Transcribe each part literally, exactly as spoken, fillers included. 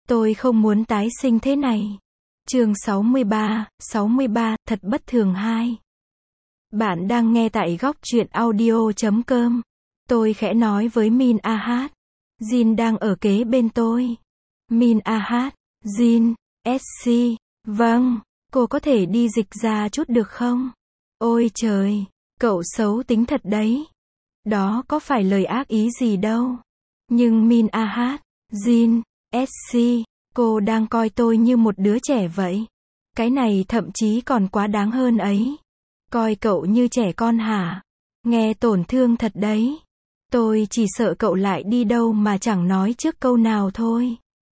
Tôi không muốn tái sinh thế này. Chương sáu mươi ba, sáu mươi ba, thật bất thường hai. Bạn đang nghe tại góc truyện audio chấm com. Tôi khẽ nói với Min Ahad. Jin đang ở kế bên tôi. Min Ahad, Jin, ét xê, vâng, cô có thể đi dịch ra chút được không? Ôi trời, cậu xấu tính thật đấy. Đó có phải lời ác ý gì đâu. Nhưng Min Ahad, Jin, ét xê, cô đang coi tôi như một đứa trẻ vậy. Cái này thậm chí còn quá đáng hơn ấy. Coi cậu như trẻ con hả? Nghe tổn thương thật đấy. Tôi chỉ sợ cậu lại đi đâu mà chẳng nói trước câu nào thôi.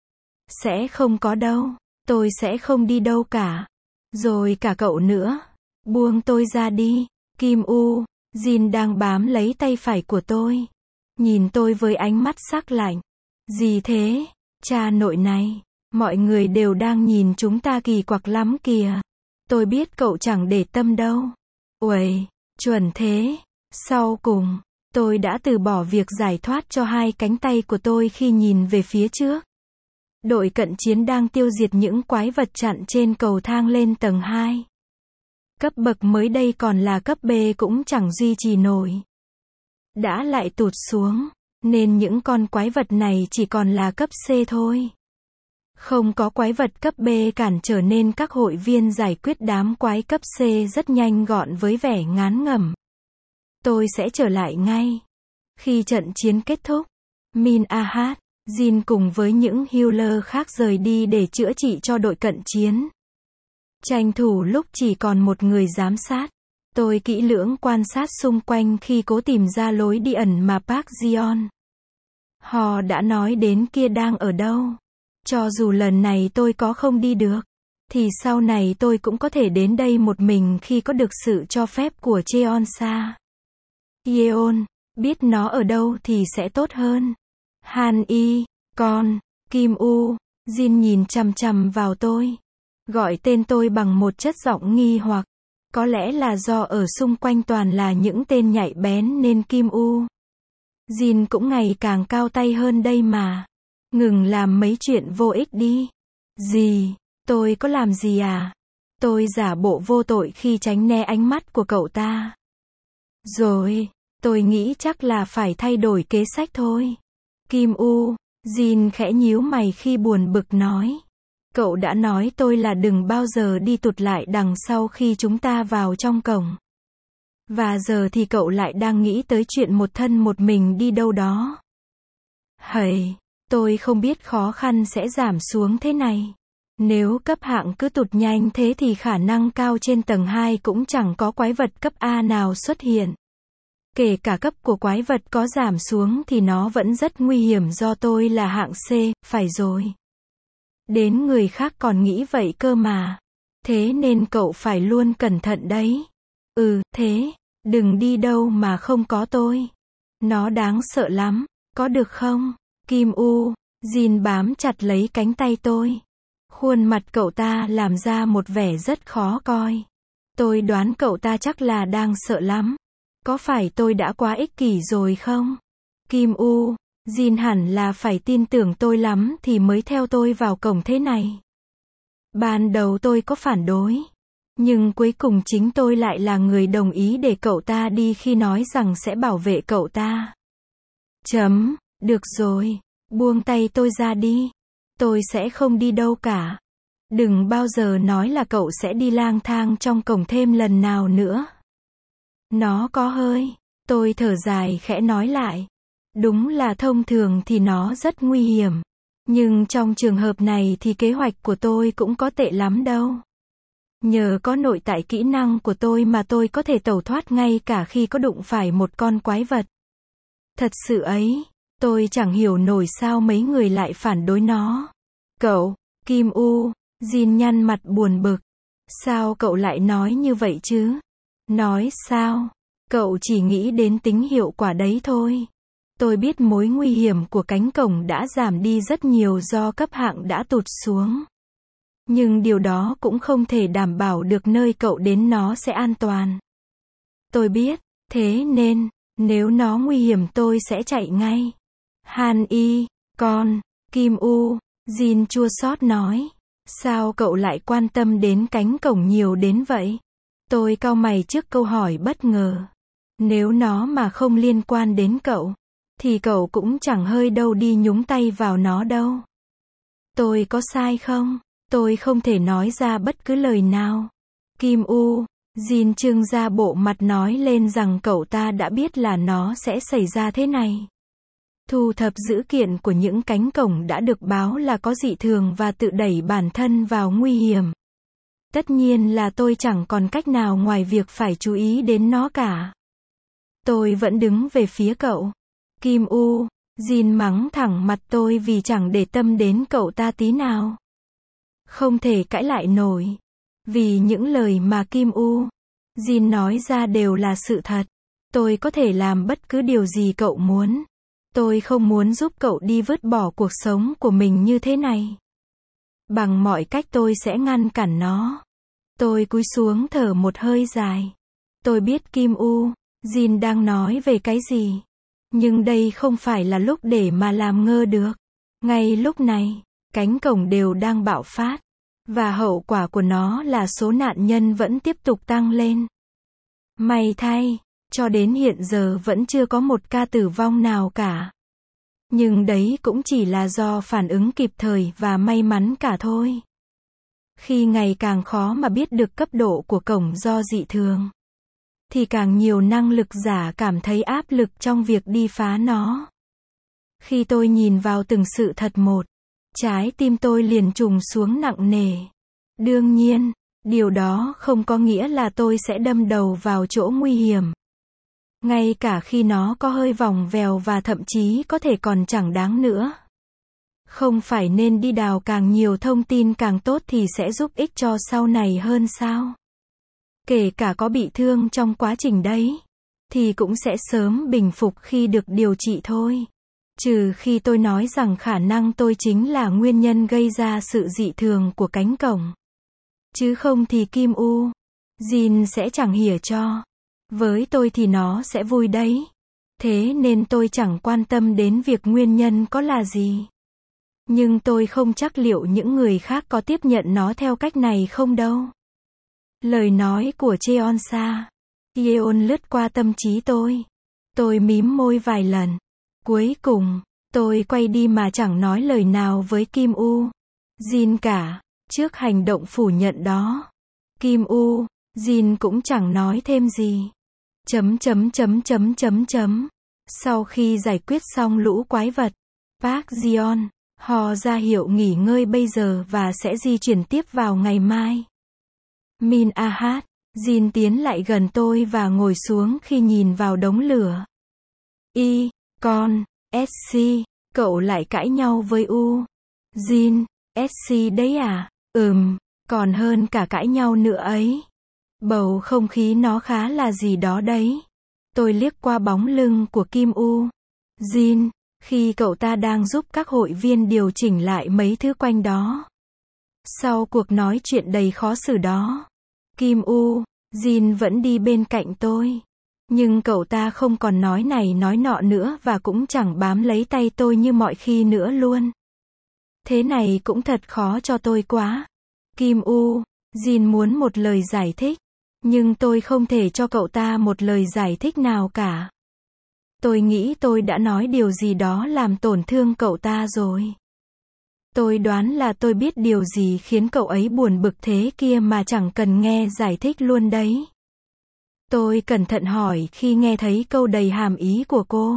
Sẽ không có đâu. Tôi sẽ không đi đâu cả. Rồi cả cậu nữa. Buông tôi ra đi. Kim U. Jin đang bám lấy tay phải của tôi. Nhìn tôi với ánh mắt sắc lạnh. Gì thế? Cha nội này. Mọi người đều đang nhìn chúng ta kỳ quặc lắm kìa. Tôi biết cậu chẳng để tâm đâu. Uầy, chuẩn thế. Sau cùng, tôi đã từ bỏ việc giải thoát cho hai cánh tay của tôi khi nhìn về phía trước. Đội cận chiến đang tiêu diệt những quái vật chặn trên cầu thang lên tầng hai. Cấp bậc mới đây còn là cấp B cũng chẳng duy trì nổi. Đã lại tụt xuống, nên những con quái vật này chỉ còn là cấp C thôi. Không có quái vật cấp B cản trở nên các hội viên giải quyết đám quái cấp C rất nhanh gọn với vẻ ngán ngẩm. Tôi sẽ trở lại ngay. Khi trận chiến kết thúc, Min Ahad, Jin cùng với những healer khác rời đi để chữa trị cho đội cận chiến. Tranh thủ lúc chỉ còn một người giám sát. Tôi kỹ lưỡng quan sát xung quanh khi cố tìm ra lối đi ẩn mà Park Ji-on. Họ đã nói đến kia đang ở đâu. Cho dù lần này tôi có không đi được, thì sau này tôi cũng có thể đến đây một mình khi có được sự cho phép của Cheonsa. Yeon, biết nó ở đâu thì sẽ tốt hơn. Han Y, con, Kim U, Jin nhìn chằm chằm vào tôi. Gọi tên tôi bằng một chất giọng nghi hoặc. Có lẽ là do ở xung quanh toàn là những tên nhạy bén nên Kim U. Jin cũng ngày càng cao tay hơn đây mà. Ngừng làm mấy chuyện vô ích đi. Gì? Tôi có làm gì à? Tôi giả bộ vô tội khi tránh né ánh mắt của cậu ta. Rồi, tôi nghĩ chắc là phải thay đổi kế sách thôi. Kim U, Jin khẽ nhíu mày khi buồn bực nói. Cậu đã nói tôi là đừng bao giờ đi tụt lại đằng sau khi chúng ta vào trong cổng. Và giờ thì cậu lại đang nghĩ tới chuyện một thân một mình đi đâu đó. Hầy, tôi không biết khó khăn sẽ giảm xuống thế này. Nếu cấp hạng cứ tụt nhanh thế thì khả năng cao trên tầng hai cũng chẳng có quái vật cấp A nào xuất hiện. Kể cả cấp của quái vật có giảm xuống thì nó vẫn rất nguy hiểm do tôi là hạng C, phải rồi. Đến người khác còn nghĩ vậy cơ mà. Thế nên cậu phải luôn cẩn thận đấy. Ừ, thế, đừng đi đâu mà không có tôi. Nó đáng sợ lắm, có được không? Kim U, Jin bám chặt lấy cánh tay tôi. Khuôn mặt cậu ta làm ra một vẻ rất khó coi. Tôi đoán cậu ta chắc là đang sợ lắm. Có phải tôi đã quá ích kỷ rồi không? Kim U, Jin hẳn là phải tin tưởng tôi lắm thì mới theo tôi vào cổng thế này. Ban đầu tôi có phản đối. Nhưng cuối cùng chính tôi lại là người đồng ý để cậu ta đi khi nói rằng sẽ bảo vệ cậu ta. Chấm, được rồi, buông tay tôi ra đi. Tôi sẽ không đi đâu cả. Đừng bao giờ nói là cậu sẽ đi lang thang trong cổng thêm lần nào nữa. Nó có hơi. Tôi thở dài khẽ nói lại. Đúng là thông thường thì nó rất nguy hiểm. Nhưng trong trường hợp này thì kế hoạch của tôi cũng có tệ lắm đâu. Nhờ có nội tại kỹ năng của tôi mà tôi có thể tẩu thoát ngay cả khi có đụng phải một con quái vật. Thật sự ấy, tôi chẳng hiểu nổi sao mấy người lại phản đối nó. Cậu, Kim U, Jin nhăn mặt buồn bực. Sao cậu lại nói như vậy chứ? Nói sao? Cậu chỉ nghĩ đến tính hiệu quả đấy thôi. Tôi biết mối nguy hiểm của cánh cổng đã giảm đi rất nhiều do cấp hạng đã tụt xuống. Nhưng điều đó cũng không thể đảm bảo được nơi cậu đến nó sẽ an toàn. Tôi biết, thế nên, nếu nó nguy hiểm tôi sẽ chạy ngay. Han Y, con, Kim U, Jin chua xót nói. Sao cậu lại quan tâm đến cánh cổng nhiều đến vậy? Tôi cau mày trước câu hỏi bất ngờ. Nếu nó mà không liên quan đến cậu, thì cậu cũng chẳng hơi đâu đi nhúng tay vào nó đâu. Tôi có sai không? Tôi không thể nói ra bất cứ lời nào. Kim U, Jin trưng ra bộ mặt nói lên rằng cậu ta đã biết là nó sẽ xảy ra thế này. Thu thập dữ kiện của những cánh cổng đã được báo là có dị thường và tự đẩy bản thân vào nguy hiểm. Tất nhiên là tôi chẳng còn cách nào ngoài việc phải chú ý đến nó cả. Tôi vẫn đứng về phía cậu. Kim U, Jin mắng thẳng mặt tôi vì chẳng để tâm đến cậu ta tí nào. Không thể cãi lại nổi. Vì những lời mà Kim U, Jin nói ra đều là sự thật. Tôi có thể làm bất cứ điều gì cậu muốn. Tôi không muốn giúp cậu đi vứt bỏ cuộc sống của mình như thế này. Bằng mọi cách tôi sẽ ngăn cản nó. Tôi cúi xuống thở một hơi dài. Tôi biết Kim U, Jin đang nói về cái gì. Nhưng đây không phải là lúc để mà làm ngơ được. Ngay lúc này, cánh cổng đều đang bạo phát. Và hậu quả của nó là số nạn nhân vẫn tiếp tục tăng lên. May thay, cho đến hiện giờ vẫn chưa có một ca tử vong nào cả. Nhưng đấy cũng chỉ là do phản ứng kịp thời và may mắn cả thôi. Khi ngày càng khó mà biết được cấp độ của cổng do dị thường, thì càng nhiều năng lực giả cảm thấy áp lực trong việc đi phá nó. Khi tôi nhìn vào từng sự thật một, trái tim tôi liền trùng xuống nặng nề. Đương nhiên, điều đó không có nghĩa là tôi sẽ đâm đầu vào chỗ nguy hiểm. Ngay cả khi nó có hơi vòng vèo và thậm chí có thể còn chẳng đáng nữa. Không phải nên đi đào càng nhiều thông tin càng tốt thì sẽ giúp ích cho sau này hơn sao? Kể cả có bị thương trong quá trình đấy, thì cũng sẽ sớm bình phục khi được điều trị thôi. Trừ khi tôi nói rằng khả năng tôi chính là nguyên nhân gây ra sự dị thường của cánh cổng. Chứ không thì Kim U, Jin sẽ chẳng hỉa cho. Với tôi thì nó sẽ vui đấy. Thế nên tôi chẳng quan tâm đến việc nguyên nhân có là gì. Nhưng tôi không chắc liệu những người khác có tiếp nhận nó theo cách này không đâu. Lời nói của Cheonsa, Yeon lướt qua tâm trí tôi. Tôi mím môi vài lần. Cuối cùng, tôi quay đi mà chẳng nói lời nào với Kim U, Jin cả. Trước hành động phủ nhận đó, Kim U, Jin cũng chẳng nói thêm gì. Chấm chấm chấm chấm chấm chấm. Sau khi giải quyết xong lũ quái vật, Park Jeon hò ra hiệu nghỉ ngơi bây giờ và sẽ di chuyển tiếp vào ngày mai. Min Ahat, Jin tiến lại gần tôi và ngồi xuống khi nhìn vào đống lửa. Y, con, ét xê, cậu lại cãi nhau với U. Jin, ét xê đấy à? Ừm, còn hơn cả cãi nhau nữa ấy. Bầu không khí nó khá là gì đó đấy. Tôi liếc qua bóng lưng của Kim U, Jin, khi cậu ta đang giúp các hội viên điều chỉnh lại mấy thứ quanh đó. Sau cuộc nói chuyện đầy khó xử đó, Kim U, Jin vẫn đi bên cạnh tôi. Nhưng cậu ta không còn nói này nói nọ nữa và cũng chẳng bám lấy tay tôi như mọi khi nữa luôn. Thế này cũng thật khó cho tôi quá. Kim U, Jin muốn một lời giải thích. Nhưng tôi không thể cho cậu ta một lời giải thích nào cả. Tôi nghĩ tôi đã nói điều gì đó làm tổn thương cậu ta rồi. Tôi đoán là tôi biết điều gì khiến cậu ấy buồn bực thế kia mà chẳng cần nghe giải thích luôn đấy. Tôi cẩn thận hỏi khi nghe thấy câu đầy hàm ý của cô.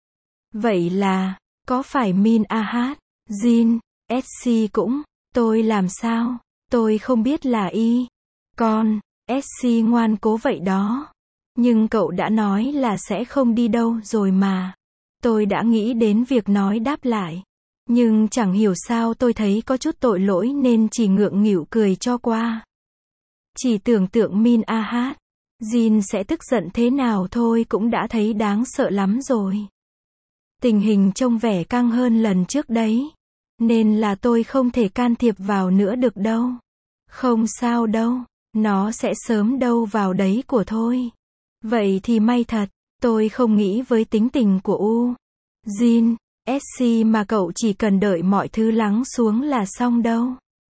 Vậy là, có phải Min Ahat, Jin, ét xê cũng, tôi làm sao? Tôi không biết là y. Con, ét xê ngoan cố vậy đó. Nhưng cậu đã nói là sẽ không đi đâu rồi mà. Tôi đã nghĩ đến việc nói đáp lại. Nhưng chẳng hiểu sao tôi thấy có chút tội lỗi nên chỉ ngượng nghịu cười cho qua. Chỉ tưởng tượng Min Ahat, Jin sẽ tức giận thế nào thôi cũng đã thấy đáng sợ lắm rồi. Tình hình trông vẻ căng hơn lần trước đấy. Nên là tôi không thể can thiệp vào nữa được đâu. Không sao đâu, nó sẽ sớm đâu vào đấy của thôi. Vậy thì may thật, tôi không nghĩ với tính tình của U, Jin, Essie mà cậu chỉ cần đợi mọi thứ lắng xuống là xong đâu.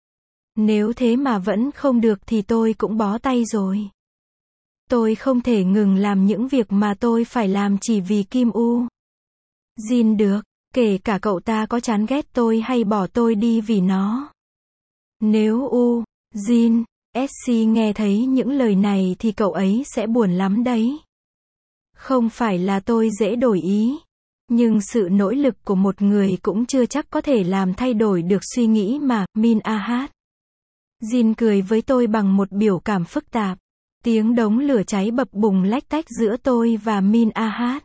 Nếu thế mà vẫn không được thì tôi cũng bó tay rồi. Tôi không thể ngừng làm những việc mà tôi phải làm chỉ vì Kim U. Jin được, kể cả cậu ta có chán ghét tôi hay bỏ tôi đi vì nó. Nếu U, Jin, Essie nghe thấy những lời này thì cậu ấy sẽ buồn lắm đấy. Không phải là tôi dễ đổi ý, nhưng sự nỗ lực của một người cũng chưa chắc có thể làm thay đổi được suy nghĩ mà, Min Ahat. Jin cười với tôi bằng một biểu cảm phức tạp. Tiếng đống lửa cháy bập bùng lách tách giữa tôi và Min Ahat.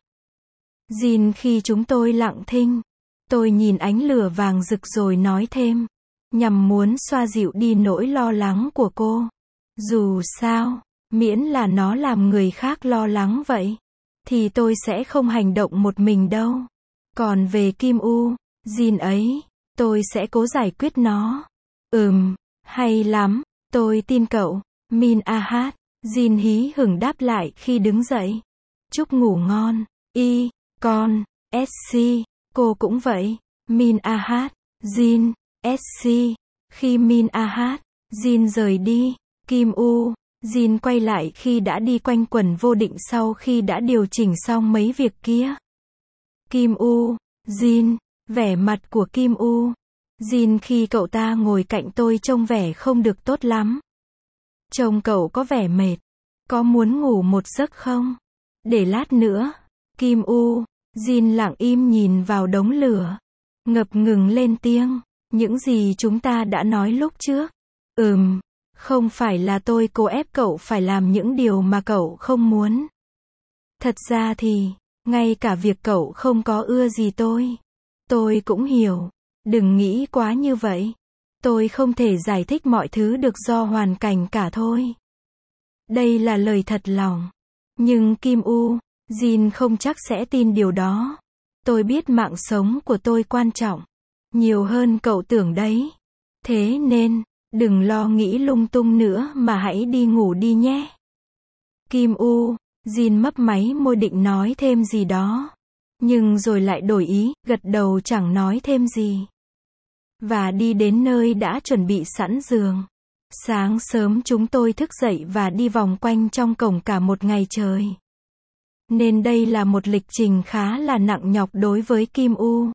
Jin khi chúng tôi lặng thinh. Tôi nhìn ánh lửa vàng rực rồi nói thêm. Nhằm muốn xoa dịu đi nỗi lo lắng của cô. Dù sao, miễn là nó làm người khác lo lắng vậy, thì tôi sẽ không hành động một mình đâu. Còn về Kim U, Jin ấy, tôi sẽ cố giải quyết nó. Ừm, hay lắm, tôi tin cậu, Min Ahat. Jin hí hửng đáp lại khi đứng dậy. Chúc ngủ ngon, y, con, Essie, cô cũng vậy, Min Ahat, Jin, Essie. Khi Min Ahat, Jin rời đi, Kim U, Jin quay lại khi đã đi quanh quẩn vô định sau khi đã điều chỉnh xong mấy việc kia. Kim U, Jin, vẻ mặt của Kim U. Jin khi cậu ta ngồi cạnh tôi trông vẻ không được tốt lắm. Trông cậu có vẻ mệt. Có muốn ngủ một giấc không? Để lát nữa. Kim U, Jin lặng im nhìn vào đống lửa. Ngập ngừng lên tiếng. Những gì chúng ta đã nói lúc trước. Ừm, không phải là tôi cố ép cậu phải làm những điều mà cậu không muốn. Thật ra thì, ngay cả việc cậu không có ưa gì tôi. Tôi cũng hiểu. Đừng nghĩ quá như vậy. Tôi không thể giải thích mọi thứ được do hoàn cảnh cả thôi. Đây là lời thật lòng. Nhưng Kim U, Jin không chắc sẽ tin điều đó. Tôi biết mạng sống của tôi quan trọng. Nhiều hơn cậu tưởng đấy. Thế nên, đừng lo nghĩ lung tung nữa mà hãy đi ngủ đi nhé. Kim U, Jin mấp máy môi định nói thêm gì đó. Nhưng rồi lại đổi ý, gật đầu chẳng nói thêm gì. Và đi đến nơi đã chuẩn bị sẵn giường. Sáng sớm chúng tôi thức dậy và đi vòng quanh trong cổng cả một ngày trời. Nên đây là một lịch trình khá là nặng nhọc đối với Kim U.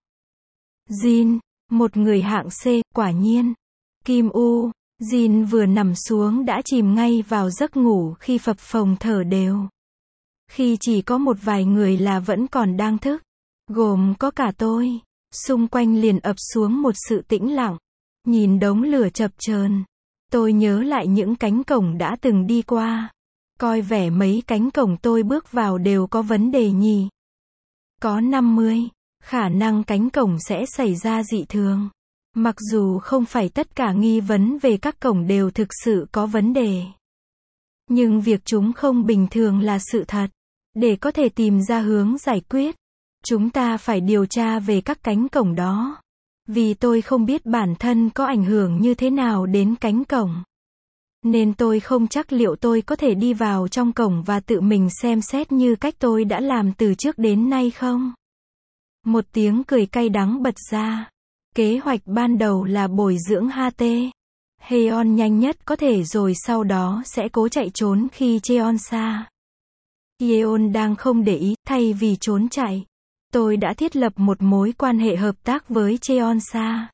Jin, một người hạng C, quả nhiên. Kim U, Jin vừa nằm xuống đã chìm ngay vào giấc ngủ khi phập phồng thở đều. Khi chỉ có một vài người là vẫn còn đang thức, gồm có cả tôi. Xung quanh liền ập xuống một sự tĩnh lặng. Nhìn đống lửa chập chờn, tôi nhớ lại những cánh cổng đã từng đi qua. Coi vẻ mấy cánh cổng tôi bước vào đều có vấn đề nhỉ. Có năm mươi, khả năng cánh cổng sẽ xảy ra dị thường. Mặc dù không phải tất cả nghi vấn về các cổng đều thực sự có vấn đề. Nhưng việc chúng không bình thường là sự thật. Để có thể tìm ra hướng giải quyết, chúng ta phải điều tra về các cánh cổng đó. Vì tôi không biết bản thân có ảnh hưởng như thế nào đến cánh cổng. Nên tôi không chắc liệu tôi có thể đi vào trong cổng và tự mình xem xét như cách tôi đã làm từ trước đến nay không. Một tiếng cười cay đắng bật ra. Kế hoạch ban đầu là bồi dưỡng hát tê. Heon nhanh nhất có thể rồi sau đó sẽ cố chạy trốn khi Cheon xa. Yeon đang không để ý, thay vì trốn chạy. Tôi đã thiết lập một mối quan hệ hợp tác với Cheon Sa.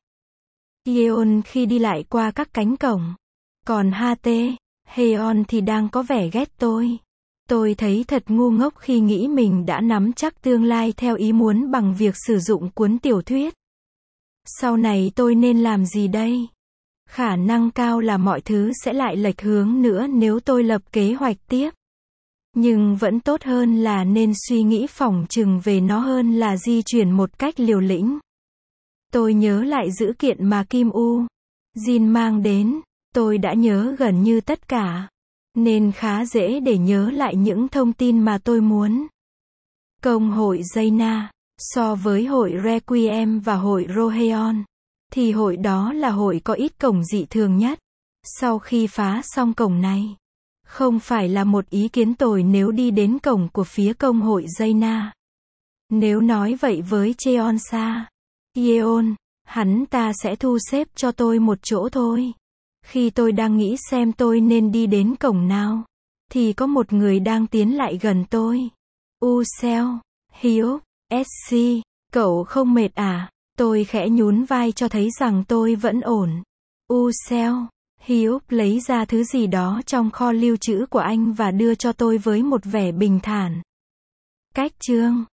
Yeon khi đi lại qua các cánh cổng. Còn hát tê, Heon thì đang có vẻ ghét tôi. Tôi thấy thật ngu ngốc khi nghĩ mình đã nắm chắc tương lai theo ý muốn bằng việc sử dụng cuốn tiểu thuyết. Sau này tôi nên làm gì đây? Khả năng cao là mọi thứ sẽ lại lệch hướng nữa nếu tôi lập kế hoạch tiếp. Nhưng vẫn tốt hơn là nên suy nghĩ phỏng chừng về nó hơn là di chuyển một cách liều lĩnh. Tôi nhớ lại dữ kiện mà Kim U, Jin mang đến. Tôi đã nhớ gần như tất cả. Nên khá dễ để nhớ lại những thông tin mà tôi muốn. Công hội Jaina, so với hội Requiem và hội Roheon, thì hội đó là hội có ít cổng dị thường nhất. Sau khi phá xong cổng này, không phải là một ý kiến tồi nếu đi đến cổng của phía công hội Jaina. Nếu nói vậy với Cheon Sa, Yeon, hắn ta sẽ thu xếp cho tôi một chỗ thôi. Khi tôi đang nghĩ xem tôi nên đi đến cổng nào, thì có một người đang tiến lại gần tôi. Useo, Hyuk, ét xê, cậu không mệt à? Tôi khẽ nhún vai cho thấy rằng tôi vẫn ổn. Useo, Hyuk lấy ra thứ gì đó trong kho lưu trữ của anh và đưa cho tôi với một vẻ bình thản. Cách chương